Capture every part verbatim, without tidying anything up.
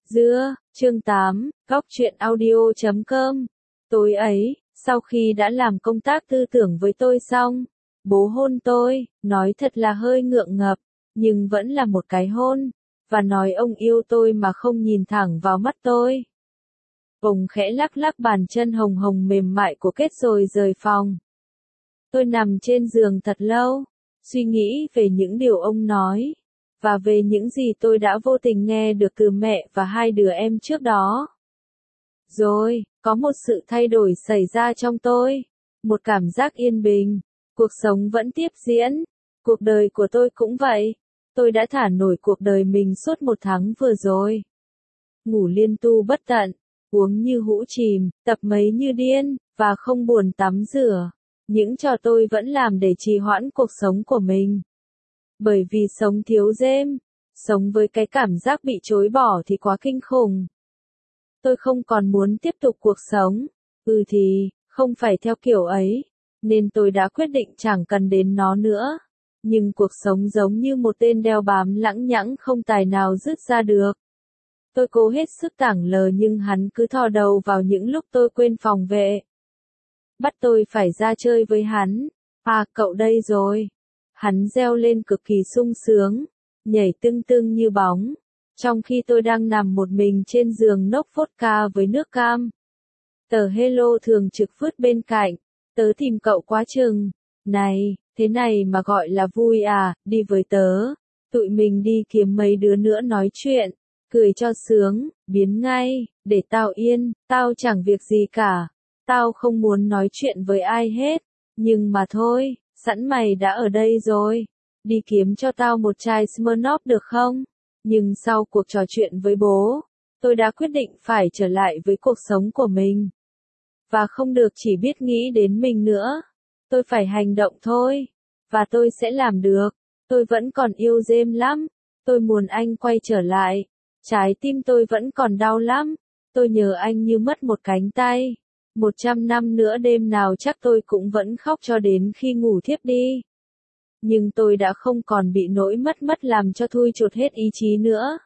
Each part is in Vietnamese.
Dưa, chương tám, góc truyện audio chấm com. Tối ấy, sau khi đã làm công tác tư tưởng với tôi xong, bố hôn tôi, nói thật là hơi ngượng ngập, nhưng vẫn là một cái hôn, và nói ông yêu tôi mà không nhìn thẳng vào mắt tôi. Ông khẽ lắc lắc bàn chân hồng hồng mềm mại của Kết rồi rời phòng. Tôi nằm trên giường thật lâu, suy nghĩ về những điều ông nói, và về những gì tôi đã vô tình nghe được từ mẹ và hai đứa em trước đó. Rồi, có một sự thay đổi xảy ra trong tôi, một cảm giác yên bình, cuộc sống vẫn tiếp diễn, cuộc đời của tôi cũng vậy, tôi đã thả nổi cuộc đời mình suốt một tháng vừa rồi. Ngủ liên tu bất tận, uống như hũ chìm, tập mấy như điên, và không buồn tắm rửa. Những trò tôi vẫn làm để trì hoãn cuộc sống của mình. Bởi vì sống thiếu rêm, sống với cái cảm giác bị chối bỏ thì quá kinh khủng. Tôi không còn muốn tiếp tục cuộc sống, ừ thì, không phải theo kiểu ấy, nên tôi đã quyết định chẳng cần đến nó nữa. Nhưng cuộc sống giống như một tên đeo bám lãng nhãng không tài nào dứt ra được. Tôi cố hết sức tảng lờ nhưng hắn cứ thò đầu vào những lúc tôi quên phòng vệ. Bắt tôi phải ra chơi với hắn. À, cậu đây rồi. Hắn reo lên cực kỳ sung sướng, nhảy tưng tưng như bóng, trong khi tôi đang nằm một mình trên giường nốc vodka với nước cam. Tờ Hello thường trực vứt bên cạnh, tớ tìm cậu quá chừng. Này, thế này mà gọi là vui à, đi với tớ. Tụi mình đi kiếm mấy đứa nữa nói chuyện, cười cho sướng, biến ngay, để tao yên, tao chẳng việc gì cả. Tao không muốn nói chuyện với ai hết, nhưng mà thôi, sẵn mày đã ở đây rồi, đi kiếm cho tao một chai Smirnoff được không? Nhưng sau cuộc trò chuyện với bố, tôi đã quyết định phải trở lại với cuộc sống của mình. Và không được chỉ biết nghĩ đến mình nữa. Tôi phải hành động thôi. Và tôi sẽ làm được. Tôi vẫn còn yêu James lắm. Tôi muốn anh quay trở lại. Trái tim tôi vẫn còn đau lắm. Tôi nhớ anh như mất một cánh tay. Một trăm năm nữa đêm nào chắc tôi cũng vẫn khóc cho đến khi ngủ thiếp đi. Nhưng tôi đã không còn bị nỗi mất mất làm cho thui chột hết ý chí nữa.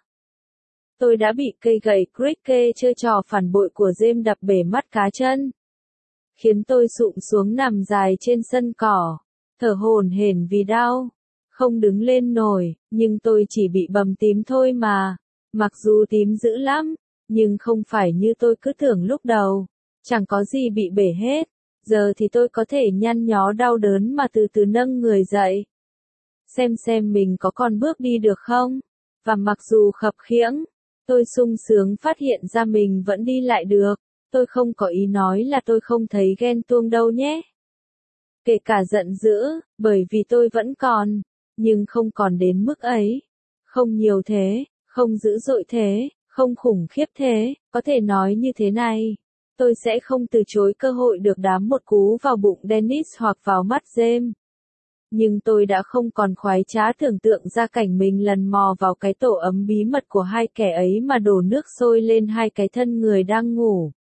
Tôi đã bị cây gậy cricket chơi trò phản bội của James đập bể mắt cá chân, khiến tôi sụp xuống nằm dài trên sân cỏ, thở hổn hển vì đau, không đứng lên nổi, nhưng tôi chỉ bị bầm tím thôi mà. Mặc dù tím dữ lắm, nhưng không phải như tôi cứ tưởng lúc đầu, chẳng có gì bị bể hết. Giờ thì tôi có thể nhăn nhó đau đớn mà từ từ nâng người dậy, xem xem mình có còn bước đi được không. Và mặc dù khập khiễng, tôi sung sướng phát hiện ra mình vẫn đi lại được. Tôi không có ý nói là tôi không thấy ghen tuông đâu nhé. Kể cả giận dữ, bởi vì tôi vẫn còn, nhưng không còn đến mức ấy. Không nhiều thế, không dữ dội thế, không khủng khiếp thế, có thể nói như thế này. Tôi sẽ không từ chối cơ hội được đám một cú vào bụng Dennis hoặc vào mắt James. Nhưng tôi đã không còn khoái trá tưởng tượng ra cảnh mình lần mò vào cái tổ ấm bí mật của hai kẻ ấy mà đổ nước sôi lên hai cái thân người đang ngủ.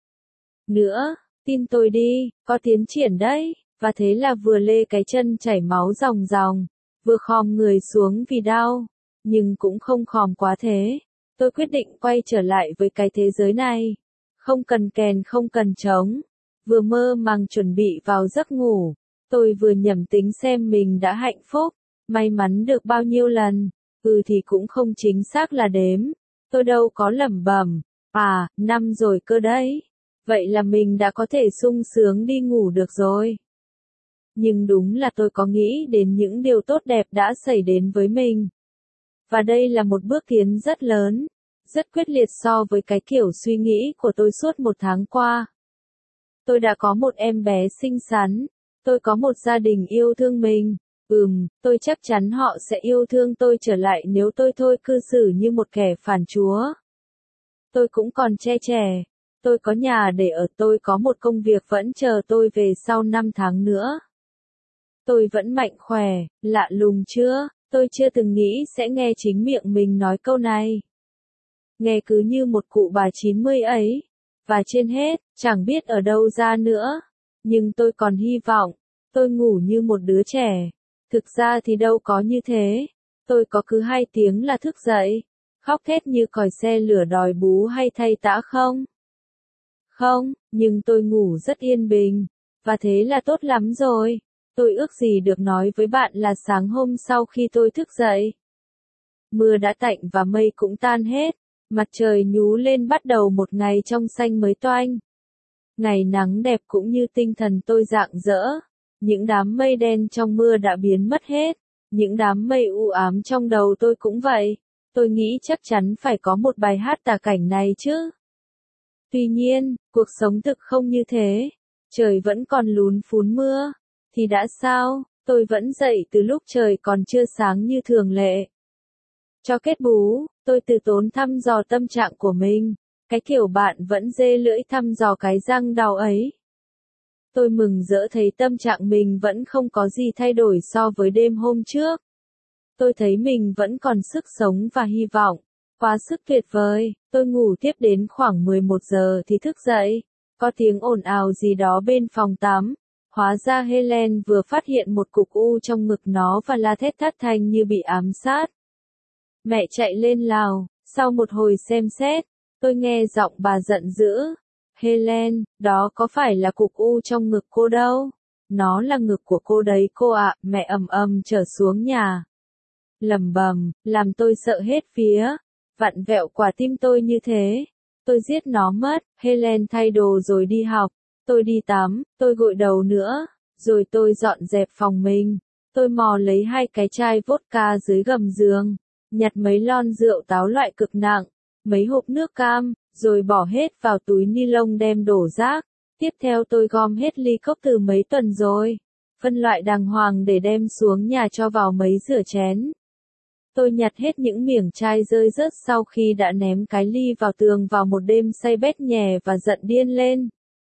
Nữa, tin tôi đi, có tiến triển đấy. Và thế là vừa lê cái chân chảy máu ròng ròng, vừa khom người xuống vì đau, nhưng cũng không khom quá thế. Tôi quyết định quay trở lại với cái thế giới này. Không cần kèn không cần trống. Vừa mơ màng chuẩn bị vào giấc ngủ, tôi vừa nhẩm tính xem mình đã hạnh phúc, may mắn được bao nhiêu lần. Ừ thì cũng không chính xác là đếm. Tôi đâu có lẩm bẩm. À, năm rồi cơ đấy. Vậy là mình đã có thể sung sướng đi ngủ được rồi. Nhưng đúng là tôi có nghĩ đến những điều tốt đẹp đã xảy đến với mình. Và đây là một bước tiến rất lớn, rất quyết liệt so với cái kiểu suy nghĩ của tôi suốt một tháng qua. Tôi đã có một em bé xinh xắn. Tôi có một gia đình yêu thương mình. Ừm, tôi chắc chắn họ sẽ yêu thương tôi trở lại nếu tôi thôi cư xử như một kẻ phản chúa. Tôi cũng còn trẻ trẻ. Tôi có nhà để ở, tôi có một công việc vẫn chờ tôi về sau năm tháng nữa. Tôi vẫn mạnh khỏe, lạ lùng chưa? Tôi chưa từng nghĩ sẽ nghe chính miệng mình nói câu này. Nghe cứ như một cụ bà chín mươi ấy. Và trên hết, chẳng biết ở đâu ra nữa. Nhưng tôi còn hy vọng. Tôi ngủ như một đứa trẻ. Thực ra thì đâu có như thế. Tôi có cứ hai tiếng là thức dậy. khóc thét như còi xe lửa đòi bú hay thay tã không? Không, nhưng tôi ngủ rất yên bình, và thế là tốt lắm rồi. Tôi ước gì được nói với bạn là sáng hôm sau khi tôi thức dậy, mưa đã tạnh và mây cũng tan hết, mặt trời nhú lên bắt đầu một ngày trong xanh mới toanh. Ngày nắng đẹp cũng như tinh thần tôi rạng rỡ, những đám mây đen trong mưa đã biến mất hết, những đám mây u ám trong đầu tôi cũng vậy. Tôi nghĩ chắc chắn phải có một bài hát tả cảnh này chứ. Tuy nhiên, cuộc sống thực không như thế. Trời vẫn còn lún phún mưa. Thì đã sao, tôi vẫn dậy từ lúc trời còn chưa sáng như thường lệ. Cho kết bú, tôi từ tốn thăm dò tâm trạng của mình. Cái kiểu bạn vẫn dê lưỡi thăm dò cái răng đau ấy. Tôi mừng rỡ thấy tâm trạng mình vẫn không có gì thay đổi so với đêm hôm trước. Tôi thấy mình vẫn còn sức sống và hy vọng. Quá sức tuyệt vời, tôi ngủ tiếp đến khoảng mười một giờ thì thức dậy. Có tiếng ồn ào gì đó bên phòng tắm. Hóa ra Helen vừa phát hiện một cục u trong ngực nó và la thét thất thanh như bị ám sát. Mẹ chạy lên lào, sau một hồi xem xét, tôi nghe giọng bà giận dữ. Helen, đó có phải là cục u trong ngực cô đâu. Nó là ngực của cô đấy cô ạ. Mẹ ầm ầm trở xuống nhà. Lầm bầm, làm tôi sợ hết phía. Vặn vẹo quả tim tôi như thế. Tôi giết nó mất. Helen thay đồ rồi đi học. Tôi đi tắm, tôi gội đầu nữa. Rồi tôi dọn dẹp phòng mình. Tôi mò lấy hai cái chai vodka dưới gầm giường. Nhặt mấy lon rượu táo loại cực nặng. Mấy hộp nước cam. Rồi bỏ hết vào túi ni lông đem đổ rác. Tiếp theo tôi gom hết ly cốc từ mấy tuần rồi. Phân loại đàng hoàng để đem xuống nhà cho vào mấy rửa chén. Tôi nhặt hết những miếng chai rơi rớt sau khi đã ném cái ly vào tường vào một đêm say bét nhè và giận điên lên.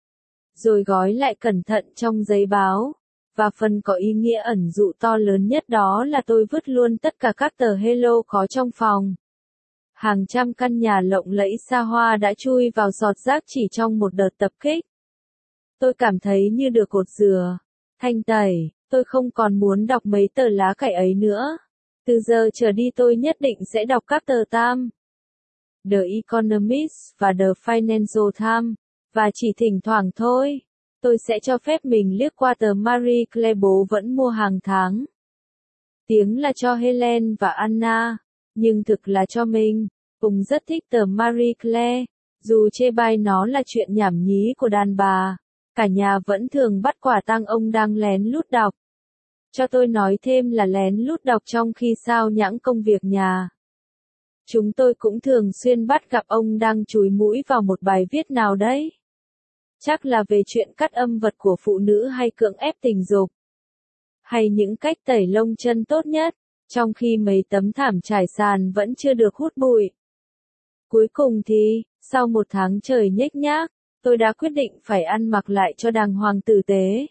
Rồi gói lại cẩn thận trong giấy báo. Và phần có ý nghĩa ẩn dụ to lớn nhất đó là tôi vứt luôn tất cả các tờ Hello có trong phòng. Hàng trăm căn nhà lộng lẫy xa hoa đã chui vào giọt rác chỉ trong một đợt tập kích. Tôi cảm thấy như được cột dừa, thanh tẩy, tôi không còn muốn đọc mấy tờ lá cải ấy nữa. Từ giờ trở đi tôi nhất định sẽ đọc các tờ Time, The Economist và The Financial Times, và chỉ thỉnh thoảng thôi, tôi sẽ cho phép mình liếc qua tờ Marie Claire bố vẫn mua hàng tháng. Tiếng là cho Helen và Anna, nhưng thực là cho mình. Cùng rất thích tờ Marie Claire, dù chê bai nó là chuyện nhảm nhí của đàn bà. Cả nhà vẫn thường bắt quả tang ông đang lén lút đọc. Cho tôi nói thêm là lén lút đọc trong khi sao nhãng công việc nhà. Chúng tôi cũng thường xuyên bắt gặp ông đang chúi mũi vào một bài viết nào đấy. Chắc là về chuyện cắt âm vật của phụ nữ hay cưỡng ép tình dục. Hay những cách tẩy lông chân tốt nhất, trong khi mấy tấm thảm trải sàn vẫn chưa được hút bụi. Cuối cùng thì, sau một tháng trời nhếch nhác, tôi đã quyết định phải ăn mặc lại cho đàng hoàng tử tế.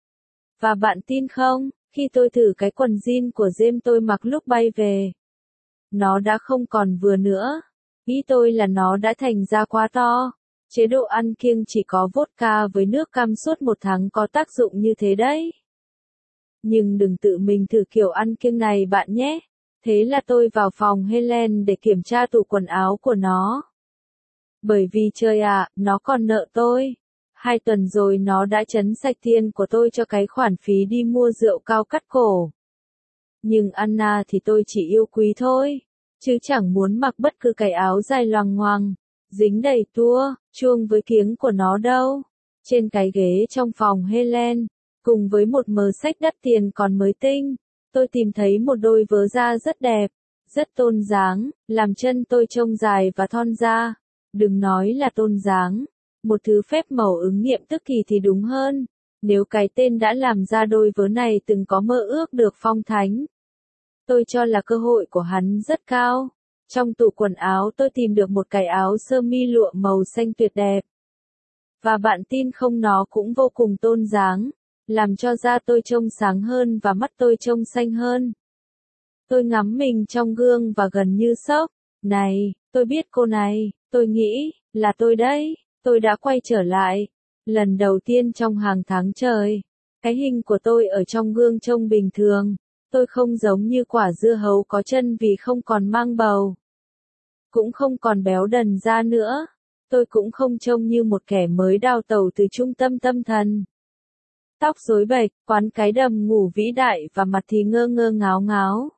Và bạn tin không, khi tôi thử cái quần jean của James tôi mặc lúc bay về, nó đã không còn vừa nữa. Nghĩ tôi là nó đã thành ra quá to. Chế độ ăn kiêng chỉ có vodka với nước cam suốt một tháng có tác dụng như thế đấy. Nhưng đừng tự mình thử kiểu ăn kiêng này bạn nhé. Thế là tôi vào phòng Helen để kiểm tra tủ quần áo của nó. Bởi vì trời ạ, à, nó còn nợ tôi. Hai tuần rồi nó đã trấn sạch tiền của tôi cho cái khoản phí đi mua rượu cao cắt cổ. Nhưng Anna thì tôi chỉ yêu quý thôi, chứ chẳng muốn mặc bất cứ cái áo dài loằng ngoằng, dính đầy tua, chuông với kiếng của nó đâu. Trên cái ghế trong phòng Helen, cùng với một mớ sách đắt tiền còn mới tinh, tôi tìm thấy một đôi vớ da rất đẹp, rất tôn dáng, làm chân tôi trông dài và thon ra. Đừng nói là tôn dáng, một thứ phép màu ứng nghiệm tức thì thì đúng hơn. Nếu cái tên đã làm ra đôi vớ này từng có mơ ước được phong thánh, tôi cho là cơ hội của hắn rất cao. Trong tủ quần áo tôi tìm được một cái áo sơ mi lụa màu xanh tuyệt đẹp. Và bạn tin không, nó cũng vô cùng tôn dáng, làm cho da tôi trông sáng hơn và mắt tôi trông xanh hơn. Tôi ngắm mình trong gương và gần như sốc. Này, tôi biết cô này, tôi nghĩ, là tôi đấy, tôi đã quay trở lại. Lần đầu tiên trong hàng tháng trời, cái hình của tôi ở trong gương trông bình thường. Tôi không giống như quả dưa hấu có chân vì không còn mang bầu. cũng không còn béo đần ra nữa. Tôi cũng không trông như một kẻ mới đào tẩu từ trung tâm tâm thần. Tóc rối bệch, quán cái đầm ngủ vĩ đại và mặt thì ngơ ngơ ngáo ngáo.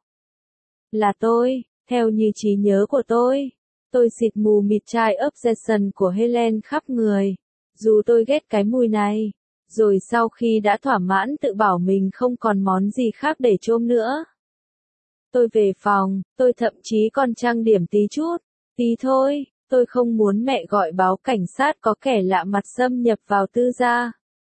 Là tôi, theo như trí nhớ của tôi. Tôi xịt mù mịt chai Obsession của Helen khắp người. Dù tôi ghét cái mùi này. Rồi sau khi đã thỏa mãn tự bảo mình không còn món gì khác để chôm nữa. Tôi về phòng, tôi thậm chí còn trang điểm tí chút. Tí thôi, tôi không muốn mẹ gọi báo cảnh sát có kẻ lạ mặt xâm nhập vào tư gia.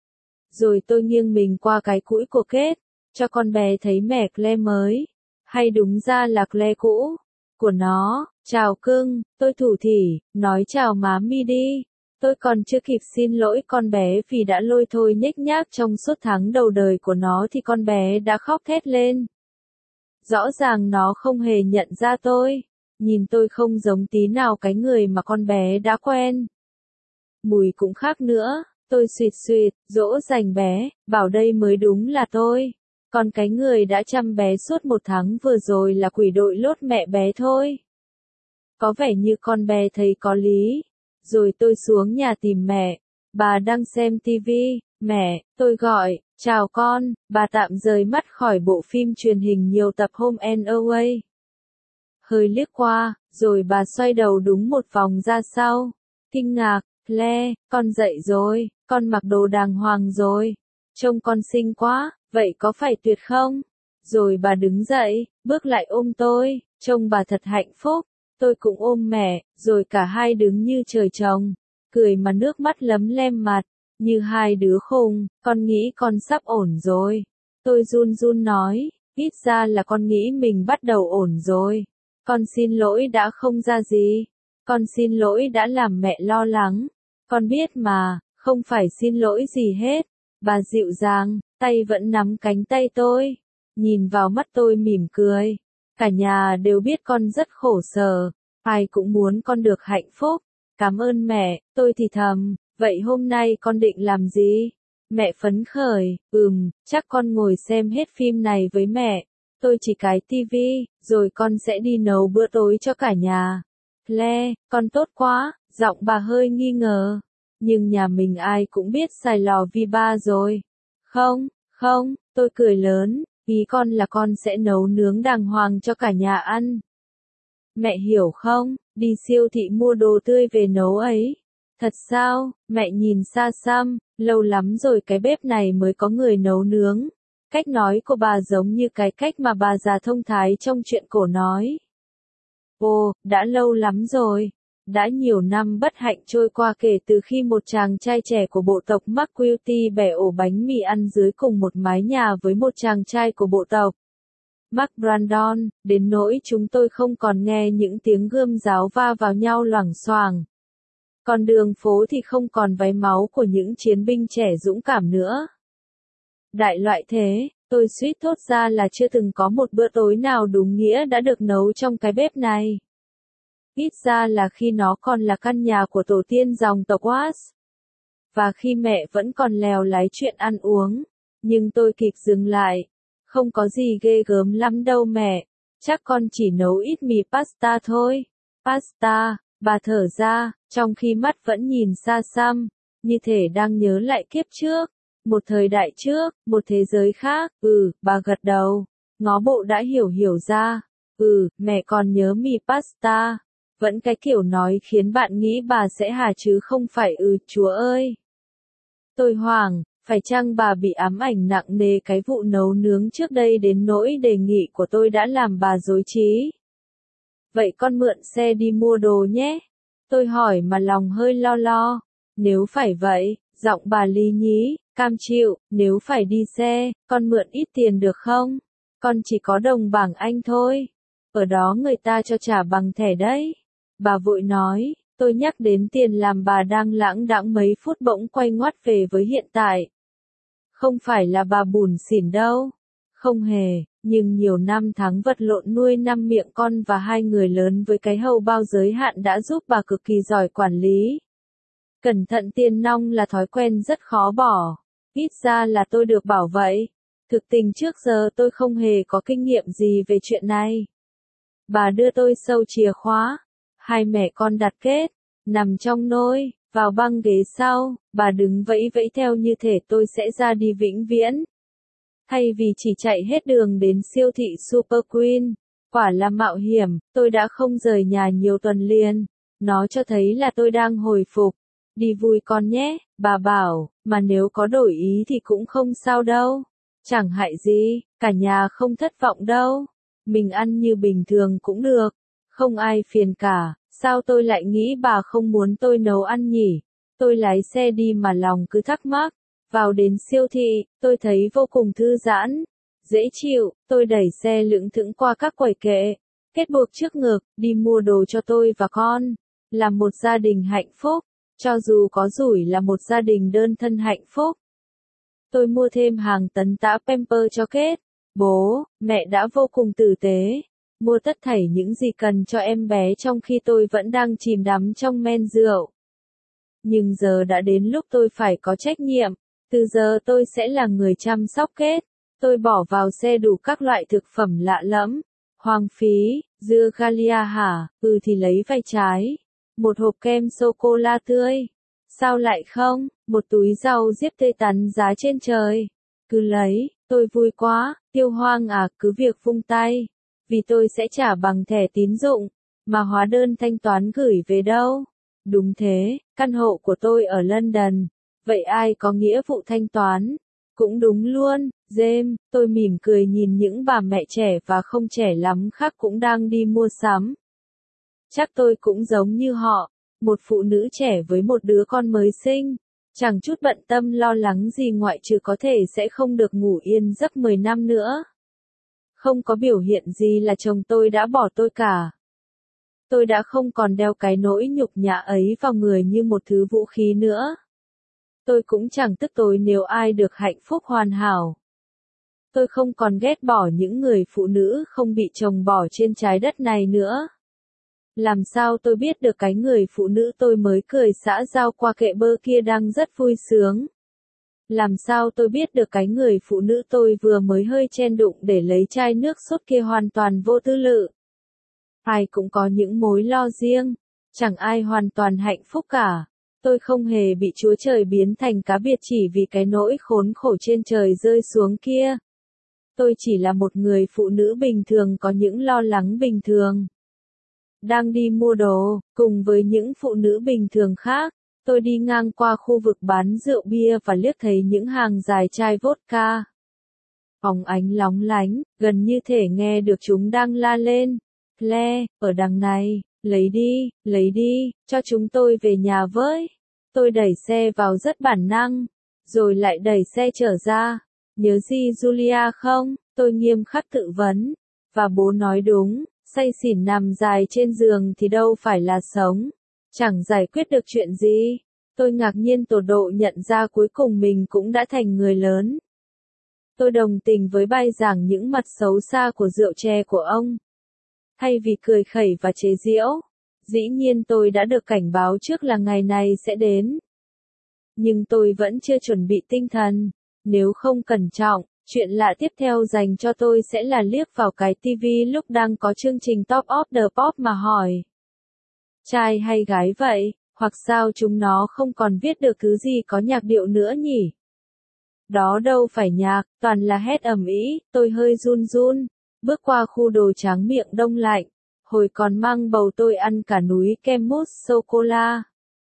Rồi tôi nghiêng mình qua cái cũi của Kết, cho con bé thấy mẹ Claire mới. Hay đúng ra là Claire cũ. Của nó, chào cưng, tôi thủ thỉ, nói chào má mi đi. Tôi còn chưa kịp xin lỗi con bé vì đã lôi thôi nhếch nhác trong suốt tháng đầu đời của nó thì con bé đã khóc thét lên. Rõ ràng nó không hề nhận ra tôi. Nhìn tôi không giống tí nào cái người mà con bé đã quen. Mùi cũng khác nữa. Tôi suýt suýt, dỗ dành bé, bảo đây mới đúng là tôi. Còn cái người đã chăm bé suốt một tháng vừa rồi là quỷ đội lốt mẹ bé thôi. Có vẻ như con bé thấy có lý. Rồi tôi xuống nhà tìm mẹ. Bà đang xem tivi. Mẹ, tôi gọi, chào con. Bà tạm rời mắt khỏi bộ phim truyền hình nhiều tập Home and Away. Hơi liếc qua, rồi bà xoay đầu đúng một vòng ra sau. Kinh ngạc, Claire, con dậy rồi, con mặc đồ đàng hoàng rồi. Trông con xinh quá, vậy có phải tuyệt không? Rồi bà đứng dậy, bước lại ôm tôi, trông bà thật hạnh phúc. Tôi cũng ôm mẹ, rồi cả hai đứng như trời trồng, cười mà nước mắt lấm lem mặt, như hai đứa khùng. Con nghĩ con sắp ổn rồi. Tôi run run nói, ít ra là con nghĩ mình bắt đầu ổn rồi. Con xin lỗi đã không ra gì. Con xin lỗi đã làm mẹ lo lắng. Con biết mà, không phải xin lỗi gì hết. Bà dịu dàng, tay vẫn nắm cánh tay tôi. Nhìn vào mắt tôi mỉm cười. Cả nhà đều biết con rất khổ sở. Ai cũng muốn con được hạnh phúc. Cảm ơn mẹ, tôi thì thầm. Vậy hôm nay con định làm gì? Mẹ phấn khởi, ừm, chắc con ngồi xem hết phim này với mẹ. Tôi chỉ cái tivi, rồi con sẽ đi nấu bữa tối cho cả nhà. Claire, con tốt quá, giọng bà hơi nghi ngờ. Nhưng nhà mình ai cũng biết xài lò vi ba rồi. Không, không, tôi cười lớn, ý con là con sẽ nấu nướng đàng hoàng cho cả nhà ăn. Mẹ hiểu không, đi siêu thị mua đồ tươi về nấu ấy. Thật sao, mẹ nhìn xa xăm, lâu lắm rồi cái bếp này mới có người nấu nướng. Cách nói của bà giống như cái cách mà bà già thông thái trong chuyện cổ nói. Ồ, đã lâu lắm rồi. Đã nhiều năm bất hạnh trôi qua kể từ khi một chàng trai trẻ của bộ tộc McQuilty bẻ ổ bánh mì ăn dưới cùng một mái nhà với một chàng trai của bộ tộc Mark Brandon, đến nỗi chúng tôi không còn nghe những tiếng gươm giáo va vào nhau loảng xoảng. Còn đường phố thì không còn váy máu của những chiến binh trẻ dũng cảm nữa. Đại loại thế, tôi suýt thốt ra là chưa từng có một bữa tối nào đúng nghĩa đã được nấu trong cái bếp này. Ít ra là khi nó còn là căn nhà của tổ tiên dòng tộc Watts. Và khi mẹ vẫn còn lèo lái chuyện ăn uống. Nhưng tôi kịp dừng lại. Không có gì ghê gớm lắm đâu mẹ. Chắc con chỉ nấu ít mì pasta thôi. Pasta, bà thở ra, trong khi mắt vẫn nhìn xa xăm. Như thể đang nhớ lại kiếp trước. Một thời đại trước, một thế giới khác. Ừ, bà gật đầu. Ngó bộ đã hiểu hiểu ra. Ừ, mẹ còn nhớ mì pasta. Vẫn cái kiểu nói khiến bạn nghĩ bà sẽ hả chứ không phải ừ, chúa ơi. Tôi hoảng, phải chăng bà bị ám ảnh nặng nề cái vụ nấu nướng trước đây đến nỗi đề nghị của tôi đã làm bà rối trí. Vậy con mượn xe đi mua đồ nhé. Tôi hỏi mà lòng hơi lo lo. Nếu phải vậy, giọng bà lý nhí, cam chịu, nếu phải đi xe, con mượn ít tiền được không? Con chỉ có đồng bảng Anh thôi. Ở đó người ta cho trả bằng thẻ đấy. Bà vội nói, tôi nhắc đến tiền làm bà đang lãng đãng mấy phút bỗng quay ngoắt về với hiện tại. Không phải là bà bủn xỉn đâu. Không hề, nhưng nhiều năm tháng vật lộn nuôi năm miệng con và hai người lớn với cái hầu bao giới hạn đã giúp bà cực kỳ giỏi quản lý. Cẩn thận tiền nong là thói quen rất khó bỏ. Ít ra là tôi được bảo vậy. Thực tình trước giờ tôi không hề có kinh nghiệm gì về chuyện này. Bà đưa tôi sâu chìa khóa. Hai mẹ con đặt kết, nằm trong nôi, vào băng ghế sau, bà đứng vẫy vẫy theo như thể tôi sẽ ra đi vĩnh viễn. Thay vì chỉ chạy hết đường đến siêu thị Super Queen, quả là mạo hiểm, tôi đã không rời nhà nhiều tuần liền. Nó cho thấy là tôi đang hồi phục. Đi vui con nhé, bà bảo, mà nếu có đổi ý thì cũng không sao đâu. Chẳng hại gì, cả nhà không thất vọng đâu. Mình ăn như bình thường cũng được, không ai phiền cả. Sao tôi lại nghĩ bà không muốn tôi nấu ăn nhỉ? Tôi lái xe đi mà lòng cứ thắc mắc. Vào đến siêu thị, tôi thấy vô cùng thư giãn, dễ chịu, tôi đẩy xe lững thững qua các quầy kệ, kết buộc trước ngực, đi mua đồ cho tôi và con. Là một gia đình hạnh phúc, cho dù có rủi là một gia đình đơn thân hạnh phúc. Tôi mua thêm hàng tấn tã Pampers cho Kết. Bố, mẹ đã vô cùng tử tế, mua tất thảy những gì cần cho em bé trong khi tôi vẫn đang chìm đắm trong men rượu. Nhưng giờ đã đến lúc tôi phải có trách nhiệm. Từ giờ tôi sẽ là người chăm sóc Kết. Tôi bỏ vào xe đủ các loại thực phẩm lạ lẫm. Hoang phí, dưa Galia hả? Ừ thì lấy vài trái. Một hộp kem sô-cô-la tươi. Sao lại không? Một túi rau diếp tươi tắn giá trên trời. Cứ lấy, tôi vui quá. Tiêu Hoang à, cứ việc vung tay. Vì tôi sẽ trả bằng thẻ tín dụng. Mà hóa đơn thanh toán gửi về đâu? Đúng thế, căn hộ của tôi ở London. Vậy ai có nghĩa vụ thanh toán? Cũng đúng luôn, James, tôi mỉm cười nhìn những bà mẹ trẻ và không trẻ lắm khác cũng đang đi mua sắm. Chắc tôi cũng giống như họ, một phụ nữ trẻ với một đứa con mới sinh. Chẳng chút bận tâm lo lắng gì ngoại trừ có thể sẽ không được ngủ yên giấc mười năm nữa. Không có biểu hiện gì là chồng tôi đã bỏ tôi cả. Tôi đã không còn đeo cái nỗi nhục nhã ấy vào người như một thứ vũ khí nữa. Tôi cũng chẳng tức tối nếu ai được hạnh phúc hoàn hảo. Tôi không còn ghét bỏ những người phụ nữ không bị chồng bỏ trên trái đất này nữa. Làm sao tôi biết được cái người phụ nữ tôi mới cười xã giao qua kệ bơ kia đang rất vui sướng? Làm sao tôi biết được cái người phụ nữ tôi vừa mới hơi chen đụng để lấy chai nước sốt kia hoàn toàn vô tư lự? Ai cũng có những mối lo riêng, chẳng ai hoàn toàn hạnh phúc cả. Tôi không hề bị Chúa Trời biến thành cá biệt chỉ vì cái nỗi khốn khổ trên trời rơi xuống kia. Tôi chỉ là một người phụ nữ bình thường có những lo lắng bình thường. Đang đi mua đồ, cùng với những phụ nữ bình thường khác, tôi đi ngang qua khu vực bán rượu bia và liếc thấy những hàng dài chai vodka. Phóng ánh lóng lánh, gần như thể nghe được chúng đang la lên. Le, ở đằng này, lấy đi, lấy đi, cho chúng tôi về nhà với. Tôi đẩy xe vào rất bản năng, rồi lại đẩy xe trở ra. Nhớ gì Julia không? Tôi nghiêm khắc tự vấn. Và bố nói đúng, say xỉn nằm dài trên giường thì đâu phải là sống. Chẳng giải quyết được chuyện gì. Tôi ngạc nhiên tột độ nhận ra cuối cùng mình cũng đã thành người lớn. Tôi đồng tình với bài giảng những mặt xấu xa của rượu chè của ông. Thay vì cười khẩy và chế giễu, dĩ nhiên tôi đã được cảnh báo trước là ngày này sẽ đến. Nhưng tôi vẫn chưa chuẩn bị tinh thần. Nếu không cẩn trọng, chuyện lạ tiếp theo dành cho tôi sẽ là liếc vào cái tivi lúc đang có chương trình Top of the Pop mà hỏi. Trai hay gái vậy, hoặc sao chúng nó không còn viết được thứ gì có nhạc điệu nữa nhỉ? Đó đâu phải nhạc, toàn là hét ầm ĩ, tôi hơi run run. Bước qua khu đồ tráng miệng đông lạnh, hồi còn mang bầu tôi ăn cả núi kem mousse sô-cô-la.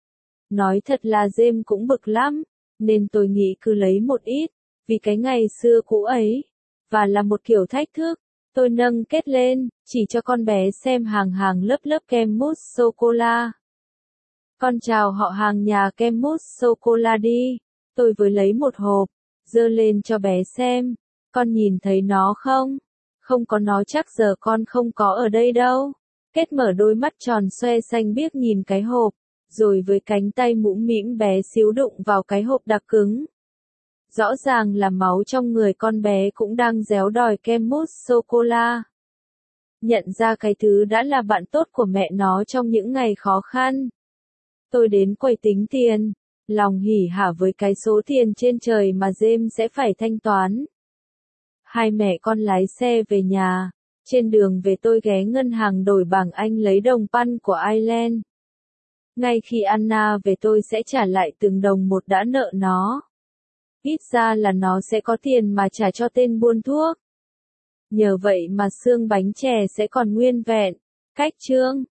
Nói thật là James cũng bực lắm, nên tôi nghĩ cứ lấy một ít, vì cái ngày xưa cũ ấy, và là một kiểu thách thức. Tôi nâng kết lên, chỉ cho con bé xem hàng hàng lớp lớp kem mousse sô-cô-la. Con chào họ hàng nhà kem mousse sô-cô-la đi. Tôi vừa lấy một hộp, giơ lên cho bé xem. Con nhìn thấy nó không? Không có nó chắc giờ con không có ở đây đâu. Kết mở đôi mắt tròn xoe xanh biếc nhìn cái hộp, rồi với cánh tay mũm mĩm bé xíu đụng vào cái hộp đặc cứng. Rõ ràng là máu trong người con bé cũng đang réo đòi kem mousse sô-cô-la. Nhận ra cái thứ đã là bạn tốt của mẹ nó trong những ngày khó khăn. Tôi đến quầy tính tiền, lòng hỉ hả với cái số tiền trên trời mà James sẽ phải thanh toán. Hai mẹ con lái xe về nhà, Trên đường về tôi ghé ngân hàng đổi bảng Anh lấy đồng pan của Ireland. Ngay khi Anna về tôi sẽ trả lại từng đồng một đã nợ nó. Ít ra là nó sẽ có tiền mà trả cho tên buôn thuốc. Nhờ vậy mà xương bánh chè sẽ còn nguyên vẹn. Cách chương